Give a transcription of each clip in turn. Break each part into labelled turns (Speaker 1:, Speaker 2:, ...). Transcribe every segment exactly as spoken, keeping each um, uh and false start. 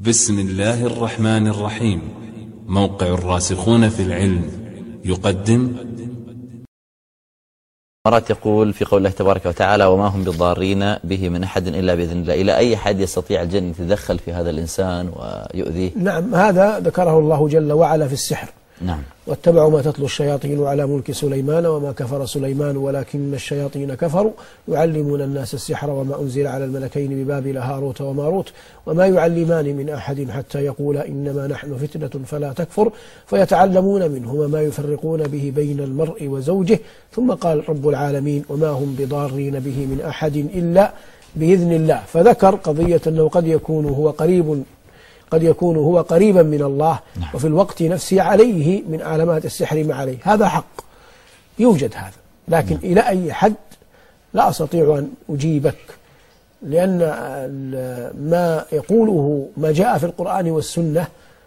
Speaker 1: بسم الله الرحمن الرحيم. موقع الراسخون في العلم يقدم.
Speaker 2: مرات يقول في قول الله تبارك وتعالى: وما هم بالضارين به من أحد إلا بإذن الله. إلى أي حد يستطيع الجن يتدخل في هذا الإنسان ويؤذيه؟
Speaker 3: نعم، هذا ذكره الله جل وعلا في السحر.
Speaker 2: نعم.
Speaker 3: واتبعوا ما تتلو الشياطين على ملك سليمان وما كفر سليمان ولكن الشياطين كفروا يعلمون الناس السحر وما أنزل على الملكين ببابل هاروت وماروت وما يعلمان من أحد حتى يقولا إنما نحن فتنة فلا تكفر فيتعلمون منهما ما يفرقون به بين المرء وزوجه. ثم قال رب العالمين: وما هم بضارين به من أحد إلا بإذن الله. فذكر قضية أنه قد يكون هو قريب قد يكون هو قريبا من الله، وفي الوقت نفسه عليه من علامات السحر ما عليه. هذا حق يوجد هذا، لكن إلى أي حد لا أستطيع أن أجيبك، لأن ما يقوله ما جاء في القرآن والسنة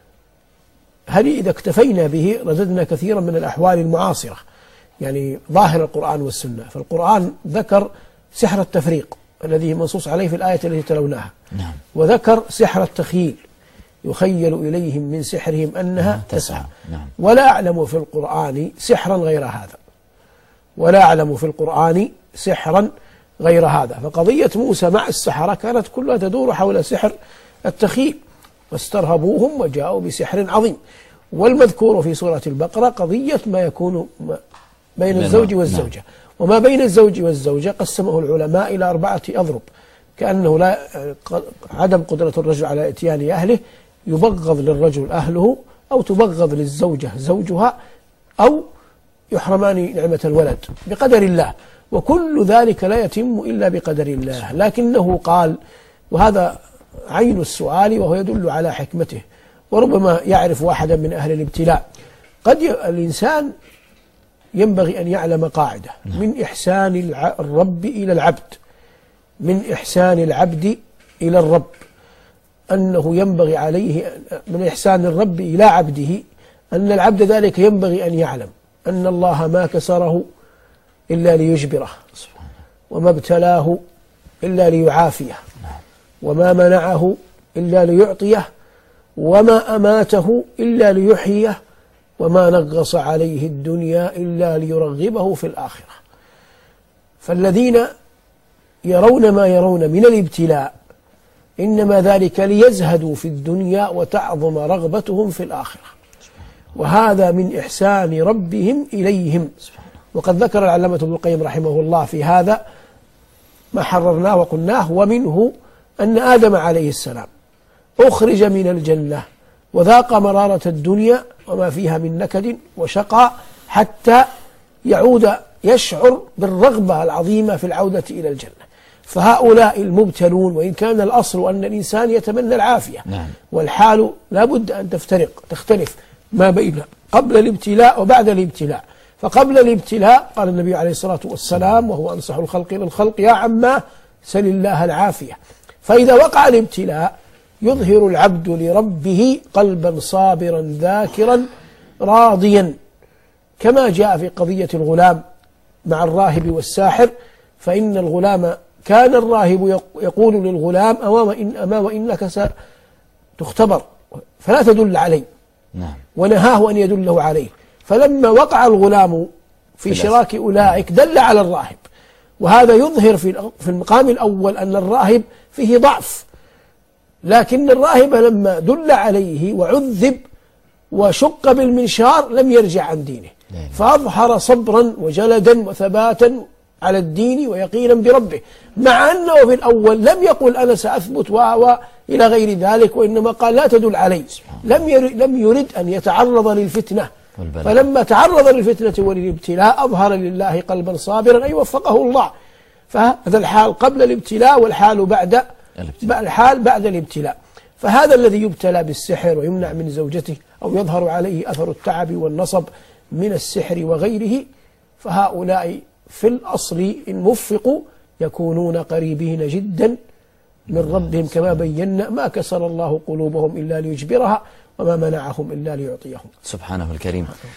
Speaker 3: هل إذا اكتفينا به رددنا كثيرا من الأحوال المعاصرة، يعني ظاهر القرآن والسنة. فالقرآن ذكر سحر التفريق الذي منصوص عليه في الآية التي تلوناها، وذكر سحر التخييل يخيل إليهم من سحرهم أنها تسعى.
Speaker 2: نعم.
Speaker 3: ولا أعلم في القرآن سحرا غير هذا ولا أعلم في القرآن سحرا غير هذا. فقضية موسى مع السحرة كانت كلها تدور حول سحر التخييل، واسترهبوهم وجاءوا بسحر عظيم. والمذكور في سورة البقرة قضية ما يكون بين الزوج والزوجة. نعم. وما بين الزوج والزوجة قسمه العلماء إلى أربعة أضرب، كأنه لا عدم قدرة الرجل على إتيان أهله، يبغض للرجل أهله، أو تبغض للزوجة زوجها، أو يحرمان نعمة الولد بقدر الله. وكل ذلك لا يتم إلا بقدر الله. لكنه قال، وهذا عين السؤال وهو يدل على حكمته، وربما يعرف واحدا من أهل الابتلاء. قد الإنسان ينبغي أن يعلم قاعدة من إحسان الرب إلى العبد من إحسان العبد إلى الرب أنه ينبغي عليه، من إحسان الرب إلى عبده أن العبد ذلك ينبغي أن يعلم أن الله ما كسره إلا ليجبره، وما ابتلاه إلا ليعافيه، وما منعه إلا ليعطيه، وما أماته إلا ليحييه، وما نغص عليه الدنيا إلا ليرغبه في الآخرة. فالذين يرون ما يرون من الابتلاء إنما ذلك ليزهدوا في الدنيا وتعظم رغبتهم في الآخرة، وهذا من إحسان ربهم إليهم. وقد ذكر العلامة ابن القيم رحمه الله في هذا ما حررناه وقلناه، ومنه أن آدم عليه السلام أخرج من الجنة وذاق مرارة الدنيا وما فيها من نكد وشقاء حتى يعود يشعر بالرغبة العظيمة في العودة إلى الجنة. فهؤلاء المبتلون، وإن كان الأصل أن الإنسان يتمنى العافية،
Speaker 2: نعم.
Speaker 3: والحال لا بد أن تفترق تختلف ما بين قبل الابتلاء وبعد الابتلاء. فقبل الابتلاء قال النبي عليه الصلاة والسلام وهو أنصح الخلق للخلق: يا عماه سل الله العافية. فإذا وقع الابتلاء يظهر العبد لربه قلبا صابرا ذاكرا راضيا، كما جاء في قضية الغلام مع الراهب والساحر. فإن الغلام كان الراهب يقول للغلام: أما وإنك ستختبر فلا تدل عليه.
Speaker 2: نعم.
Speaker 3: ونهاه أن يدله عليه. فلما وقع الغلام في شراك أولئك دل على الراهب. وهذا يظهر في المقام الأول أن الراهب فيه ضعف، لكن الراهب لما دل عليه وعذب وشق بالمنشار لم يرجع عن دينه، فأظهر صبرا وجلدا وثباتا على الدين ويقينا بربه، مع أنه في الأول لم يقل أنا سأثبت و إلى غير ذلك، وإنما قال لا تدل علي. لم لم يرد أن يتعرض للفتنة، فلما تعرض للفتنة وللابتلاء أظهر لله قلبا صابرا، أي وفقه الله. فهذا الحال قبل الابتلاء، والحال بعد الحال بعد الابتلاء. فهذا الذي يبتلى بالسحر ويمنع من زوجته أو يظهر عليه أثر التعب والنصب من السحر وغيره، فهؤلاء في الأصل إن وفقوا يكونون قريبين جدا من ربهم، كما بينا: ما كسر الله قلوبهم إلا ليجبرها، وما منعهم إلا ليعطيهم.
Speaker 2: سبحانه الكريم.